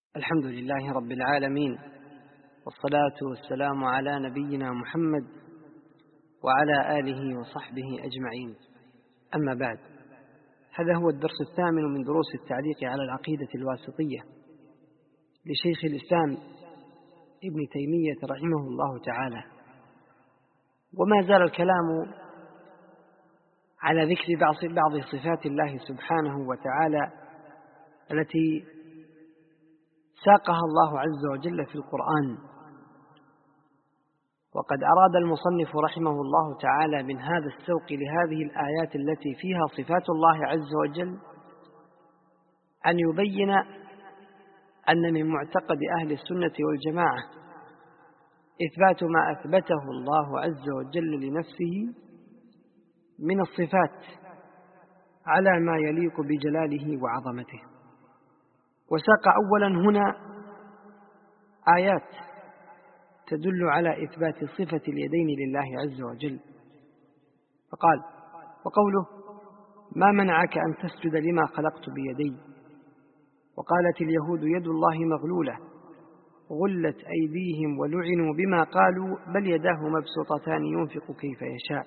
الحمد لله رب العالمين، والصلاة والسلام على نبينا محمد وعلى آله وصحبه أجمعين. أما بعد، هذا هو الدرس الثامن من دروس التعليق على العقيدة الواسطية لشيخ الإسلام ابن تيمية رحمه الله تعالى. وما زال الكلام على ذكر بعض صفات الله سبحانه وتعالى التي ساقها الله عز وجل في القرآن. وقد أراد المصنف رحمه الله تعالى من هذا السوق لهذه الآيات التي فيها صفات الله عز وجل أن يبين أن من معتقد أهل السنة والجماعة إثبات ما أثبته الله عز وجل لنفسه من الصفات على ما يليق بجلاله وعظمته. وساق أولا هنا آيات تدل على إثبات صفة اليدين لله عز وجل، فقال: وقوله: ما منعك أن تسجد لما خلقت بيدي. وقالت اليهود يد الله مغلولة غلت أيديهم ولعنوا بما قالوا بل يداه مبسوطتان ينفق كيف يشاء.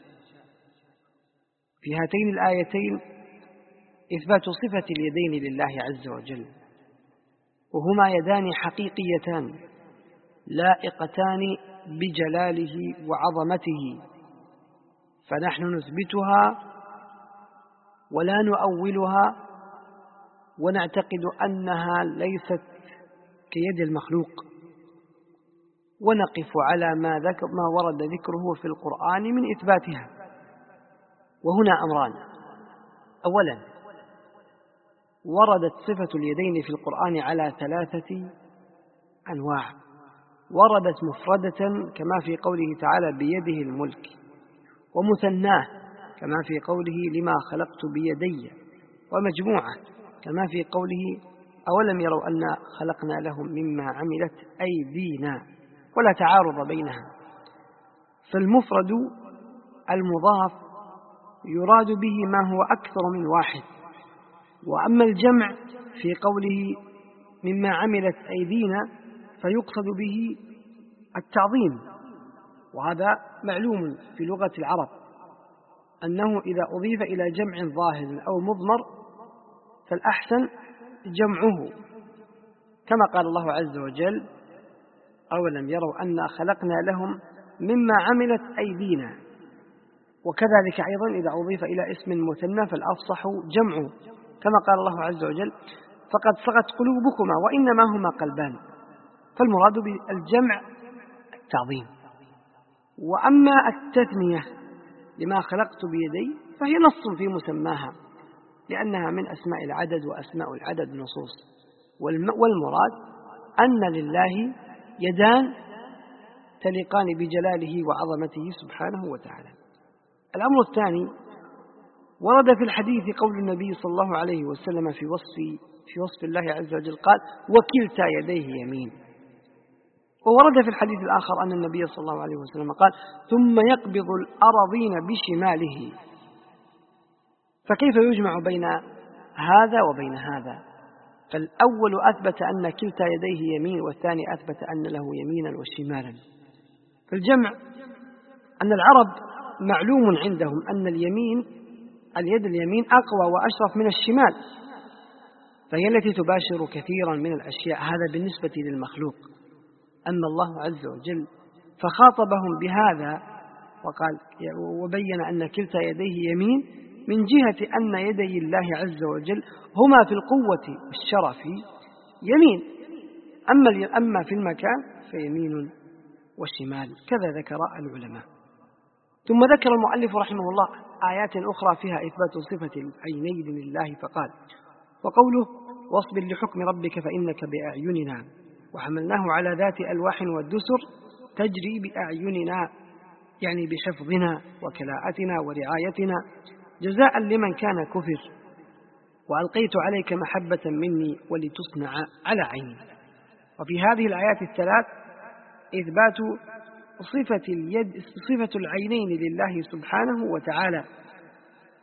في هاتين الآيتين إثبات صفة اليدين لله عز وجل، وهما يدان حقيقيتان لائقتان بجلاله وعظمته، فنحن نثبتها ولا نؤولها، ونعتقد أنها ليست كيد المخلوق، ونقف على ما ورد ذكره في القرآن من إثباتها. وهنا أمران: أولا، وردت صفة اليدين في القرآن على 3 أنواع. وردت مفردة كما في قوله تعالى بيده الملك، ومثناه كما في قوله لما خلقت بيدي، ومجموعة كما في قوله أولم يروا أن خلقنا لهم مما عملت أيدينا، ولا تعارض بينها. فالمفرد المضاف يراد به ما هو أكثر من واحد، وأما الجمع في قوله مما عملت أيدينا فيقصد به التعظيم، وهذا معلوم في لغة العرب أنه إذا أضيف إلى جمع ظاهر أو مضمر فالأحسن جمعه، كما قال الله عز وجل: أولم يروا أنا خلقنا لهم مما عملت أيدينا. وكذلك أيضا إذا أضيف إلى اسم مثنى فالأفصح جمعه، كما قال الله عز وجل: فقد صغت قلوبكما وإنما هما قلبان. فالمراد بالجمع التعظيم. وأما التثنية لما خلقت بيدي فهي نص في مسماها، لأنها من أسماء العدد، وأسماء العدد نصوص. والمراد أن لله يدان تليقان بجلاله وعظمته سبحانه وتعالى. الأمر الثاني، ورد في الحديث قول النبي صلى الله عليه وسلم في وصف الله عز وجل، قال: وكلتا يديه يمين. وورد في الحديث الآخر أن النبي صلى الله عليه وسلم قال: ثم يقبض الأراضين بشماله. فكيف يجمع بين هذا وبين هذا؟ فالأول أثبت أن كلتا يديه يمين، والثاني أثبت أن له يمينا وشمالا. فالجمع أن العرب معلوم عندهم أن اليد اليمين أقوى وأشرف من الشمال، فهي التي تباشر كثيرا من الأشياء، هذا بالنسبة للمخلوق. أما الله عز وجل فخاطبهم بهذا وقال وبين أن كلتا يديه يمين من جهة أن يدي الله عز وجل هما في القوة والشرف يمين، أما في المكان فيمين وشمال، كذا ذكر العلماء. ثم ذكر المؤلف رحمه الله آيات أخرى فيها إثبات صفة العينين لله، فقال: وقوله: واصبر لحكم ربك فإنك بأعيننا وحملناه على ذات ألواح والدسر تجري بأعيننا، يعني بحفظنا وكلاءتنا ورعايتنا، جزاء لمن كان كفر، وألقيت عليك محبة مني ولتصنع على عيني. وفي هذه الآيات الثلاث إثبات صفة العينين لله سبحانه وتعالى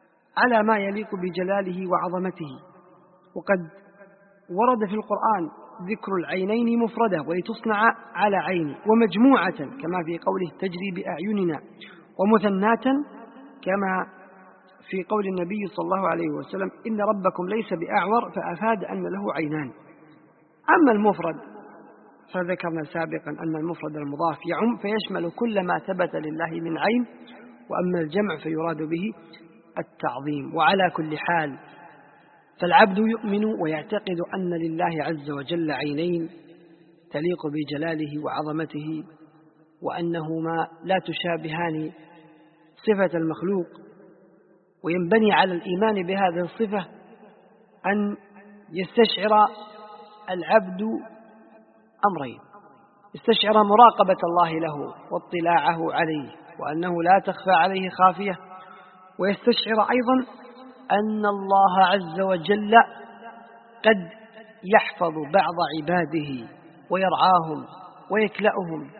على ما يليق بجلاله وعظمته. وقد ورد في القرآن ذكر العينين مفردة ولتصنع على عيني، ومجموعة كما في قوله تجري بأعيننا، ومثناة كما في قول النبي صلى الله عليه وسلم إن ربكم ليس بأعور، فأفاد أن له عينان. أما المفرد فذكرنا سابقا أن المفرد المضاف يعم فيشمل كل ما ثبت لله من عين، وأما الجمع فيراد به التعظيم. وعلى كل حال فالعبد يؤمن ويعتقد أن لله عز وجل عينين تليق بجلاله وعظمته، وأنهما لا تشابهان صفة المخلوق، وينبني على الإيمان بهذه الصفة أن يستشعر العبد أمرين: يستشعر مراقبة الله له واطلاعه عليه وأنه لا تخفى عليه خافية، ويستشعر أيضا أن الله عز وجل قد يحفظ بعض عباده ويرعاهم ويكلأهم،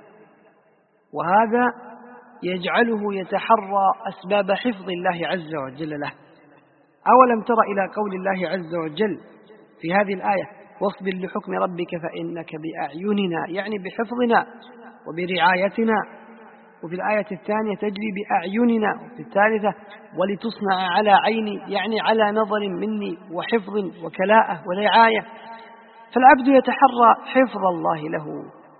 وهذا يجعله يتحرى أسباب حفظ الله عز وجل له. أولم تر إلى قول الله عز وجل في هذه الآية واصبر لحكم ربك فإنك بأعيننا، يعني بحفظنا وبرعايتنا. وفي الآية الثانية تجري بأعيننا، وفي الثالثة ولتصنع على عيني، يعني على نظر مني وحفظ وكلاءة ورعاية. فالعبد يتحرى حفظ الله له.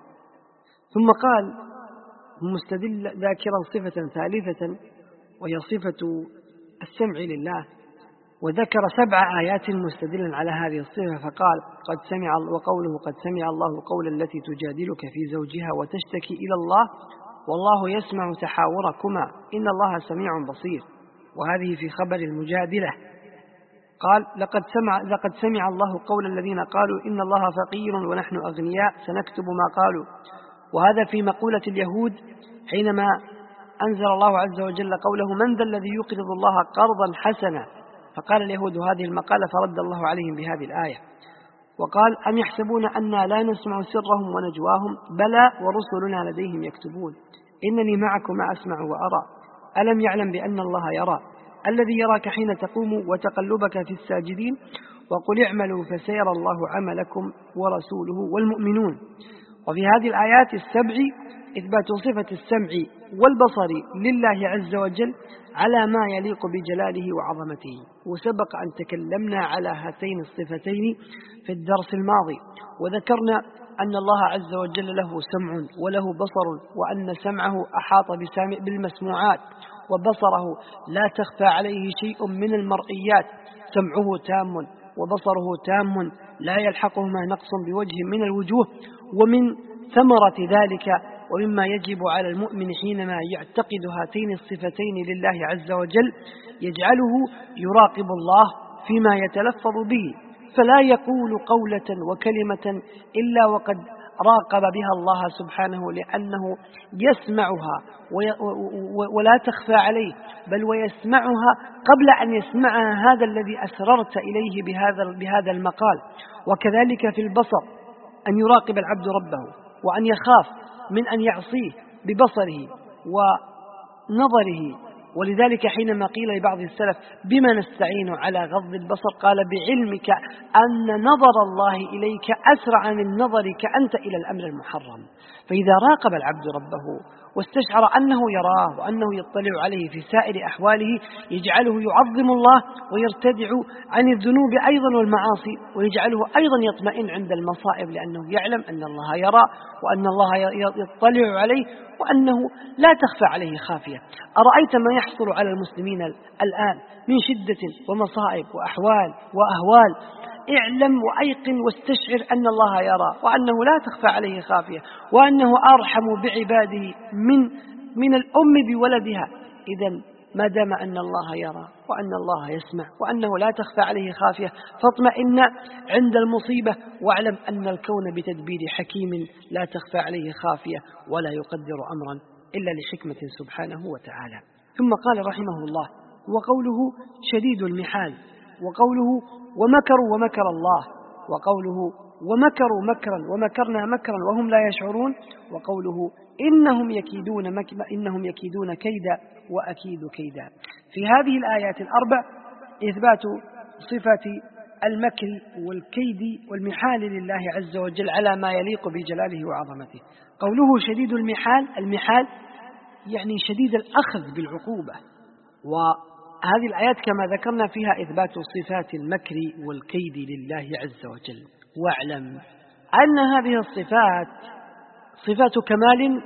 ثم قال مستدل ذاكرا صفة ثالثة وهي صفة السمع لله، وذكر 7 آيات مستدلا على هذه الصفة، فقال وقوله قد سمع الله قول التي تجادلك في زوجها وتشتكي إلى الله والله يسمع تحاوركما إن الله سميع بصير. وهذه في خبر المجادلة. قال لقد سمع الله قول الذين قالوا إن الله فقير ونحن أغنياء سنكتب ما قالوا. وهذا في مقولة اليهود حينما أنزل الله عز وجل قوله من ذا الذي يقرض الله قرضا حسنا، فقال اليهود هذه المقالة فرد الله عليهم بهذه الآية. وقال أم يحسبون أننا لا نسمع سرهم ونجواهم بلى ورسلنا لديهم يكتبون إنني معكم أسمع وأرى ألم يعلم بأن الله يرى الذي يراك حين تقوم وتقلبك في الساجدين وقل اعملوا فسيرى الله عملكم ورسوله والمؤمنون. وفي هذه الآيات 7 إثبات صفة السمع والبصر لله عز وجل على ما يليق بجلاله وعظمته. وسبق أن تكلمنا على هاتين الصفتين في الدرس الماضي، وذكرنا أن الله عز وجل له سمع وله بصر، وأن سمعه أحاط بالمسموعات، وبصره لا تخفى عليه شيء من المرئيات. سمعه تام وبصره تام لا يلحقهما نقص بوجه من الوجوه. ومن ثمرة ذلك ومما يجب على المؤمن حينما يعتقد هاتين الصفتين لله عز وجل يجعله يراقب الله فيما يتلفظ به، فلا يقول قولة وكلمة إلا وقد راقب بها الله سبحانه، لأنه يسمعها ولا تخفى عليه، بل ويسمعها قبل أن يسمعها هذا الذي أسررت إليه بهذا المقال. وكذلك في البصر أن يراقب العبد ربه وأن يخاف من أن يعصيه ببصره ونظره. ولذلك حينما قيل لبعض السلف بما نستعين على غض البصر قال بعلمك أن نظر الله إليك أسرع من نظرك أنت إلى الأمر المحرم. فإذا راقب العبد ربه واستشعر أنه يراه وأنه يطلع عليه في سائر أحواله يجعله يعظم الله ويرتدع عن الذنوب أيضا والمعاصي، ويجعله أيضا يطمئن عند المصائب، لأنه يعلم أن الله يرى وأن الله يطلع عليه وأنه لا تخفى عليه خافية. أرأيت ما يحصل على المسلمين الآن من شدة ومصائب وأحوال وأهوال، اعلم وأيقن واستشعر أن الله يرى وأنه لا تخفى عليه خافية، وأنه أرحم بعباده من الأم بولدها. إذن ما دام أن الله يرى وأن الله يسمع وأنه لا تخفى عليه خافية فاطمئن عند المصيبة، واعلم أن الكون بتدبير حكيم لا تخفى عليه خافية ولا يقدر أمرا إلا لحكمة سبحانه وتعالى. ثم قال رحمه الله وقوله شديد المحال، وقوله ومكروا ومكر الله، وقوله ومكروا مكرا ومكرنا مكرا وهم لا يشعرون، وقوله إنهم يكيدون كيدا وأكيد كيدا. في هذه الآيات 4 إثبات صفة المكر والكيد والمحال لله عز وجل على ما يليق بجلاله وعظمته. قوله شديد المحال يعني شديد الأخذ بالعقوبة، وهذه الآيات كما ذكرنا فيها إثبات صفات المكر والكيد لله عز وجل. واعلم أن هذه الصفات صفات كمال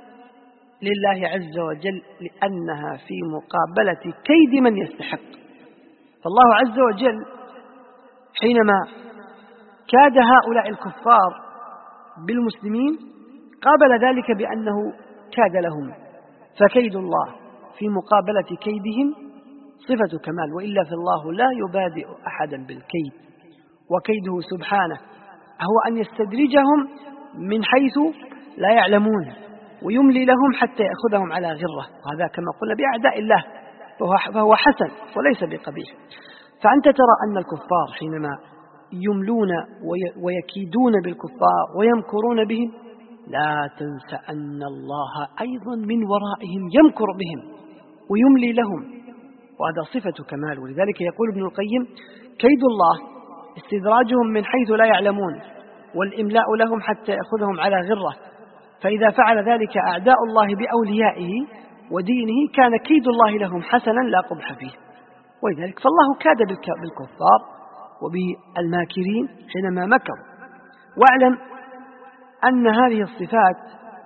لله عز وجل، لأنها في مقابلة كيد من يستحق. فالله عز وجل حينما كاد هؤلاء الكفار بالمسلمين قابل ذلك بأنه كاد لهم، فكيد الله في مقابلة كيدهم صفة كمال، وإلا فالله لا يبادئ أحدا بالكيد، وكيده سبحانه هو أن يستدرجهم من حيث لا يعلمون ويملي لهم حتى يأخذهم على غرة، وهذا كما قلنا بأعداء الله فهو حسن وليس بقبيح. فأنت ترى أن الكفار حينما يملون ويكيدون بالكفار ويمكرون بهم، لا تنسى أن الله أيضا من ورائهم يمكر بهم ويملي لهم، وهذا صفة كمال. ولذلك يقول ابن القيم: كيد الله استدراجهم من حيث لا يعلمون والإملاء لهم حتى يأخذهم على غرة، فإذا فعل ذلك أعداء الله بأوليائه ودينه كان كيد الله لهم حسنا لا قبح فيه. ولذلك فالله كاد بالكفار وبالماكرين حينما مكروا. واعلم أن هذه الصفات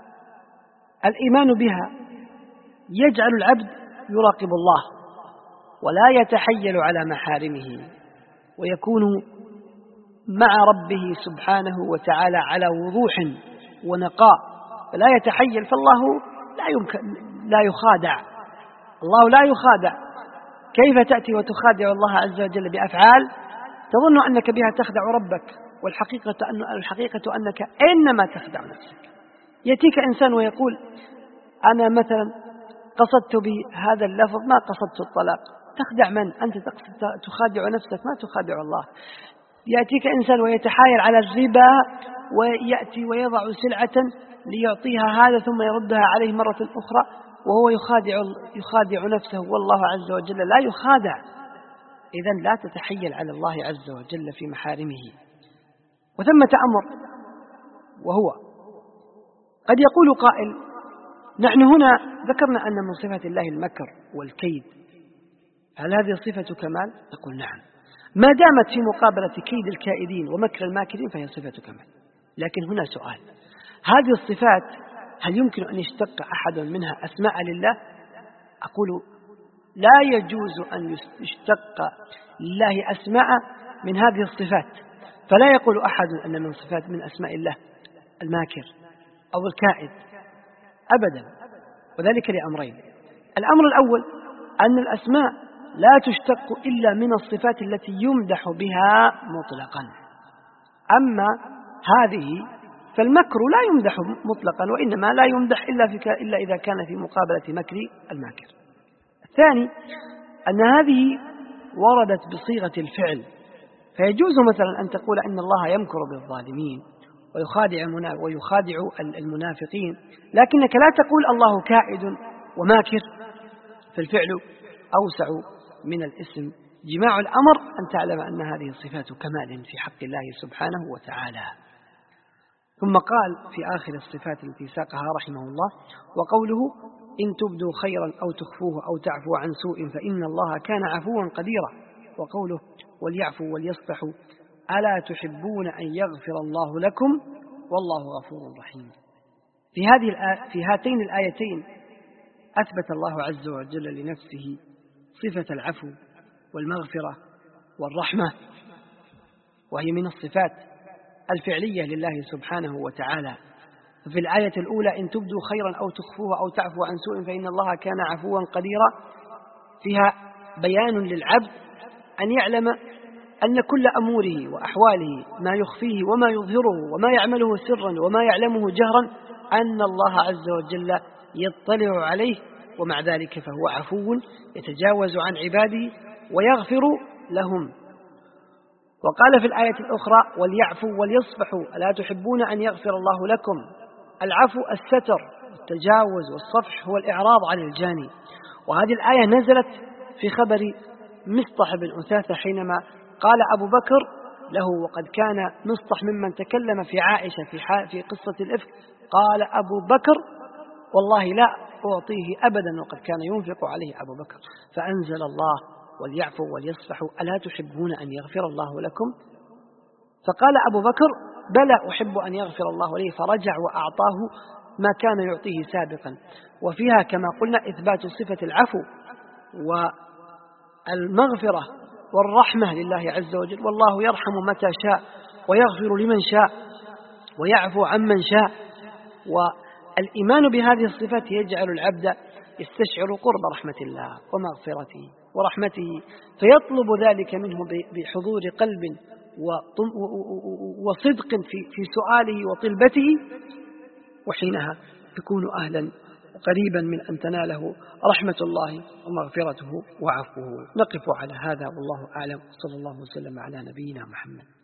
الإيمان بها يجعل العبد يراقب الله ولا يتحيل على محارمه، ويكون مع ربه سبحانه وتعالى على وضوح ونقاء، فلا يتحيل. فالله لا يخادع، الله لا يخادع. كيف تأتي وتخادع الله عز وجل بأفعال تظن أنك بها تخدع ربك، والحقيقة أنك إنما تخدع نفسك. يأتيك إنسان ويقول: أنا مثلا قصدت بهذا اللفظ ما قصدت الطلاق. تخدع من؟ أنت تخادع نفسك، ما تخادع الله. يأتيك إنسان ويتحايل على الربا ويأتي ويضع سلعة ليعطيها هذا ثم يردها عليه مرة أخرى وهو يخادع نفسه، والله عز وجل لا يخادع. إذن لا تتحيل على الله عز وجل في محارمه. وثمة أمر، وهو قد يقول قائل: نحن هنا ذكرنا أن من صفات الله المكر والكيد، هل هذه صفة كمال؟ نقول نعم، ما دامت في مقابلة كيد الكائدين ومكر الماكرين فهي صفة كمال. لكن هنا سؤال: هذه الصفات هل يمكن أن يشتق أحد منها أسماء لله؟ أقول لا يجوز أن يشتق لله أسماء من هذه الصفات، فلا يقول أحد أن من صفات من أسماء الله الماكر أو الكائد أبدا، وذلك لأمرين: الأمر الأول أن الأسماء لا تشتق إلا من الصفات التي يمدح بها مطلقا، أما هذه فالمكر لا يمدح مطلقا، وإنما لا يمدح إلا إذا كان في مقابلة مكر الماكر. الثاني أن هذه وردت بصيغة الفعل، فيجوز مثلا أن تقول إن الله يمكر بالظالمين ويخادع المنافقين، لكنك لا تقول الله كائد وماكر، فالفعل أوسع من الاسم. جماع الأمر أن تعلم أن هذه صفات كمال في حق الله سبحانه وتعالى. ثم قال في آخر الصفات التي ساقها رحمه الله: وقوله: إن تبدوا خيرا أو تخفوه أو تعفو عن سوء فإن الله كان عفوا قديرا. وقوله: وليعفوا وليصفحوا ألا تحبون أن يغفر الله لكم والله غفور رحيم. في هاتين الآيتين أثبت الله عز وجل لنفسه صفة العفو والمغفرة والرحمة، وهي من الصفات الفعلية لله سبحانه وتعالى. في الآية الأولى: إن تبدوا خيرا أو تخفوه أو تعفو عن سوء فإن الله كان عفوا قديرا، فيها بيان للعبد أن يعلم أن كل أموره وأحواله، ما يخفيه وما يظهره وما يعمله سرا وما يعلمه جهرا، أن الله عز وجل يطلع عليه، ومع ذلك فهو عفو يتجاوز عن عباده ويغفر لهم. وقال في الآية الأخرى: وليعفوا وليصفحوا ألا تحبون أن يغفر الله لكم. العفو الستر والتجاوز، والصفح هو الإعراض عن الجاني. وهذه الآية نزلت في خبر مصطح بن أثاثة حينما قال أبو بكر له وقد كان مصطح ممن تكلم في عائشة في قصة الإفك، قال أبو بكر والله لا أعطيه أبدا وقد كان ينفق عليه أبو بكر. فأنزل الله وليعفوا وليصفحوا ألا تحبون أن يغفر الله لكم؟ فقال أبو بكر بلى أحب أن يغفر الله لي، فرجع وأعطاه ما كان يعطيه سابقا. وفيها كما قلنا إثبات صفة العفو والمغفرة والرحمة لله عز وجل، والله يرحم متى شاء ويغفر لمن شاء ويعفو عمن شاء. والإيمان بهذه الصفات يجعل العبد يستشعر قرب رحمة الله ومغفرته ورحمته، فيطلب ذلك منه بحضور قلب وصدق في سؤاله وطلبته، وحينها يكون أهلا قريبا من أن تناله رحمة الله ومغفرته وعفوه. نقف على هذا والله أعلم، صلى الله وسلم على نبينا محمد.